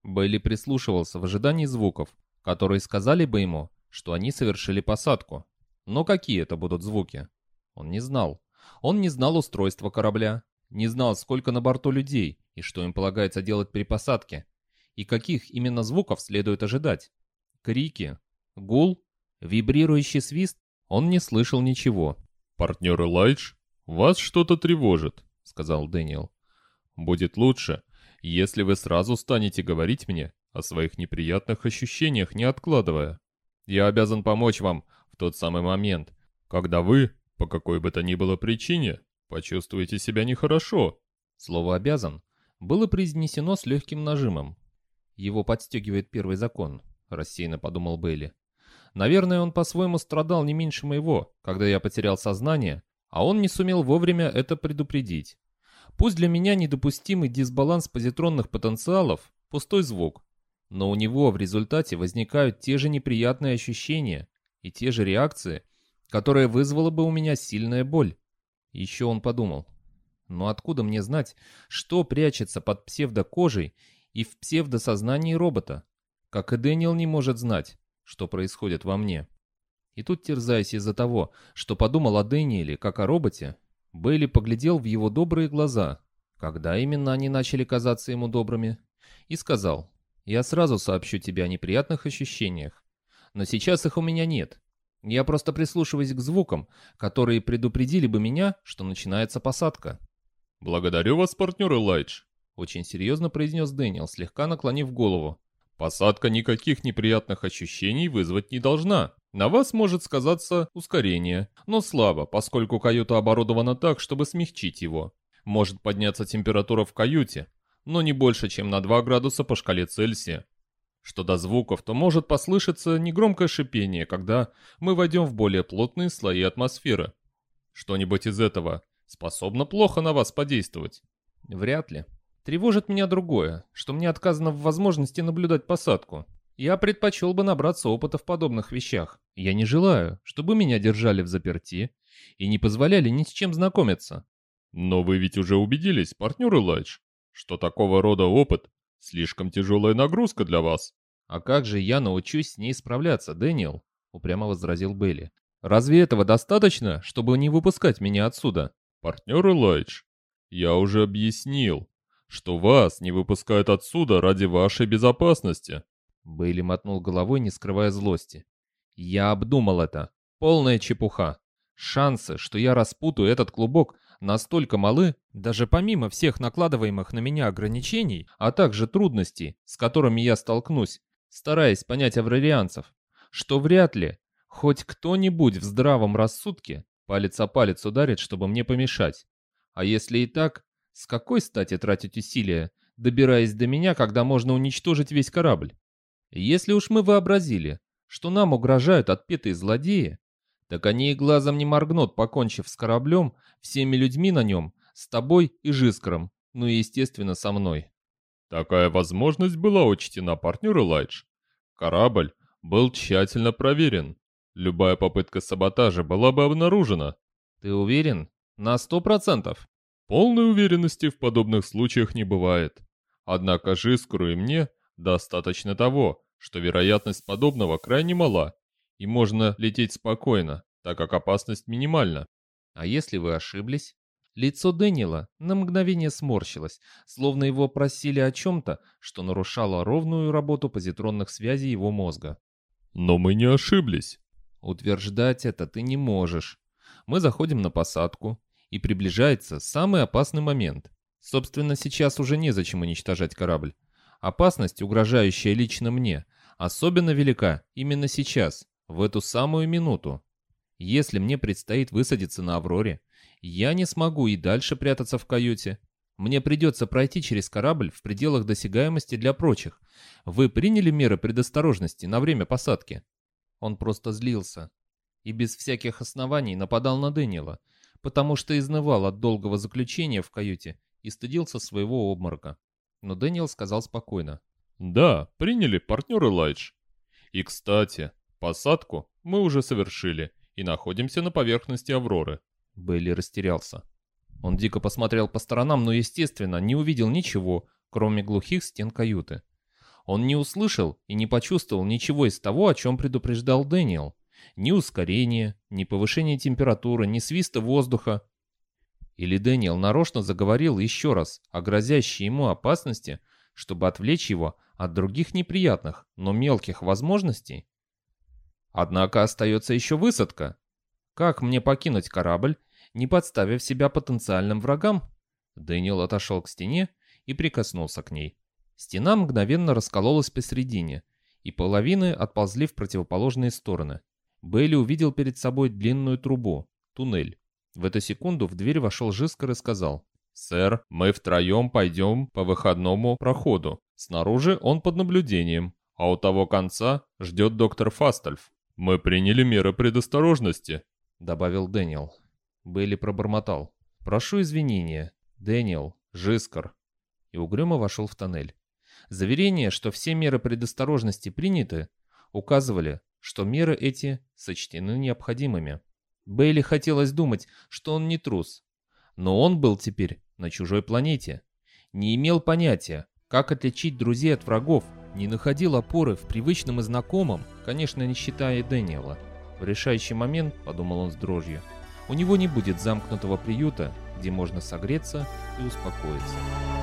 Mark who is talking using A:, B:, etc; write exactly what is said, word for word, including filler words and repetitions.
A: Бейли прислушивался в ожидании звуков, которые сказали бы ему, что они совершили посадку. Но какие это будут звуки? Он не знал. Он не знал устройства корабля, не знал, сколько на борту людей и что им полагается делать при посадке, и каких именно звуков следует ожидать. Крики, гул, вибрирующий свист, он не слышал ничего.
B: «Партнер Элайдж, вас что-то тревожит», — сказал Дэниел. «Будет лучше, если вы сразу станете говорить мне о своих неприятных ощущениях, не откладывая. Я обязан помочь вам в тот самый момент, когда вы, по какой бы то ни было причине, почувствуете себя нехорошо».
A: Слово «обязан» было произнесено с легким нажимом. «Его подстегивает первый закон», — рассеянно подумал Бейли. «Наверное, он по-своему страдал не меньше моего, когда я потерял сознание, а он не сумел вовремя это предупредить. Пусть для меня недопустимый дисбаланс позитронных потенциалов — пустой звук, но у него в результате возникают те же неприятные ощущения и те же реакции, которые вызвала бы у меня сильная боль». Еще он подумал: «Но откуда мне знать, что прячется под псевдокожей и в псевдосознании робота? Как и Дэниел не может знать, что происходит во мне». И тут, терзаясь из-за того, что подумал о Дэниеле как о роботе, Бейли поглядел в его добрые глаза, когда именно они начали казаться ему добрыми, и сказал: «Я сразу сообщу тебе о неприятных ощущениях, но сейчас их у меня нет. Я просто прислушиваюсь к звукам, которые предупредили бы меня, что начинается посадка».
B: «Благодарю вас, партнер Элайдж»,
A: — очень серьезно произнес Дэниел, слегка наклонив голову.
B: «Посадка никаких неприятных ощущений вызвать не должна. На вас может сказаться ускорение, но слабо, поскольку каюта оборудована так, чтобы смягчить его. Может подняться температура в каюте, но не больше, чем на два градуса по шкале Цельсия. Что до звуков, то может послышаться негромкое шипение, когда мы войдем в более плотные слои атмосферы. Что-нибудь из этого способно плохо на вас подействовать?»
A: «Вряд ли. Тревожит меня другое, что мне отказано в возможности наблюдать посадку. Я предпочел бы набраться опыта в подобных вещах. Я не желаю, чтобы меня держали в заперти и не позволяли ни с чем знакомиться».
B: «Но вы ведь уже убедились, партнер Элайдж, что такого рода опыт — слишком тяжелая нагрузка для вас».
A: «А как же я научусь с ней справляться, Дэниел?» — упрямо возразил Бейли. «Разве этого достаточно, чтобы не выпускать меня отсюда?»
B: «Партнер Элайдж, я уже объяснил, что вас не выпускают отсюда ради вашей безопасности».
A: Бейли мотнул головой, не скрывая злости. «Я обдумал это. Полная чепуха. Шансы, что я распутаю этот клубок, настолько малы, даже помимо всех накладываемых на меня ограничений, а также трудностей, с которыми я столкнусь, стараясь понять аврарианцев, что вряд ли хоть кто-нибудь в здравом рассудке палец о палец ударит, чтобы мне помешать. А если и так, с какой стати тратить усилия, добираясь до меня, когда можно уничтожить весь корабль? Если уж мы вообразили, что нам угрожают отпетые злодеи, так они и глазом не моргнут, покончив с кораблем, всеми людьми на нем, с тобой и Жискаром, ну и, естественно, со мной».
B: «Такая возможность была учтена, партнер Элайдж. Корабль был тщательно проверен. Любая попытка саботажа была бы обнаружена».
A: «Ты уверен? На сто процентов?»
B: «Полной уверенности в подобных случаях не бывает. Однако Жискару и мне достаточно того, что вероятность подобного крайне мала, и можно лететь спокойно, так как опасность минимальна».
A: «А если вы ошиблись?» Лицо Дэниела на мгновение сморщилось, словно его просили о чем-то, что нарушало ровную работу позитронных связей его мозга.
B: «Но мы не ошиблись».
A: «Утверждать это ты не можешь. Мы заходим на посадку, и приближается самый опасный момент. Собственно, сейчас уже незачем уничтожать корабль. Опасность, угрожающая лично мне, особенно велика именно сейчас, в эту самую минуту. Если мне предстоит высадиться на Авроре, я не смогу и дальше прятаться в каюте. Мне придется пройти через корабль в пределах досягаемости для прочих. Вы приняли меры предосторожности на время посадки?» Он просто злился и без всяких оснований нападал на Дэниела, потому что изнывал от долгого заключения в каюте и стыдился своего обморока. Но Дэниел сказал спокойно:
B: «Да, приняли, партнер Элайдж. И, кстати, посадку мы уже совершили и находимся на поверхности Авроры».
A: Бейли растерялся. Он дико посмотрел по сторонам, но, естественно, не увидел ничего, кроме глухих стен каюты. Он не услышал и не почувствовал ничего из того, о чем предупреждал Дэниел. Ни ускорения, ни повышения температуры, ни свиста воздуха. Или Дэниел нарочно заговорил еще раз о грозящей ему опасности, чтобы отвлечь его от других неприятных, но мелких возможностей? Однако остается еще высадка. Как мне покинуть корабль, не подставив себя потенциальным врагам? Дэниел отошел к стене и прикоснулся к ней. Стена мгновенно раскололась посередине, и половины отползли в противоположные стороны. Бейли увидел перед собой длинную трубу, туннель. В эту секунду в дверь вошел Жискар и сказал: «Сэр, мы втроем пойдем по выходному проходу. Снаружи он под наблюдением, а у того конца ждет доктор Фастальф». «Мы приняли меры предосторожности», — добавил Дэниел. Бейли пробормотал: «Прошу извинения, Дэниел, Жискар», и угрюмо вошел в тоннель. Заверения, что все меры предосторожности приняты, указывали, что меры эти сочтены необходимыми. Бейли хотелось думать, что он не трус. Но он был теперь на чужой планете. Не имел понятия, как отличить друзей от врагов, не находил опоры в привычном и знакомом, конечно, не считая Дэниела. В решающий момент, подумал он с дрожью, у него не будет замкнутого приюта, где можно согреться и успокоиться.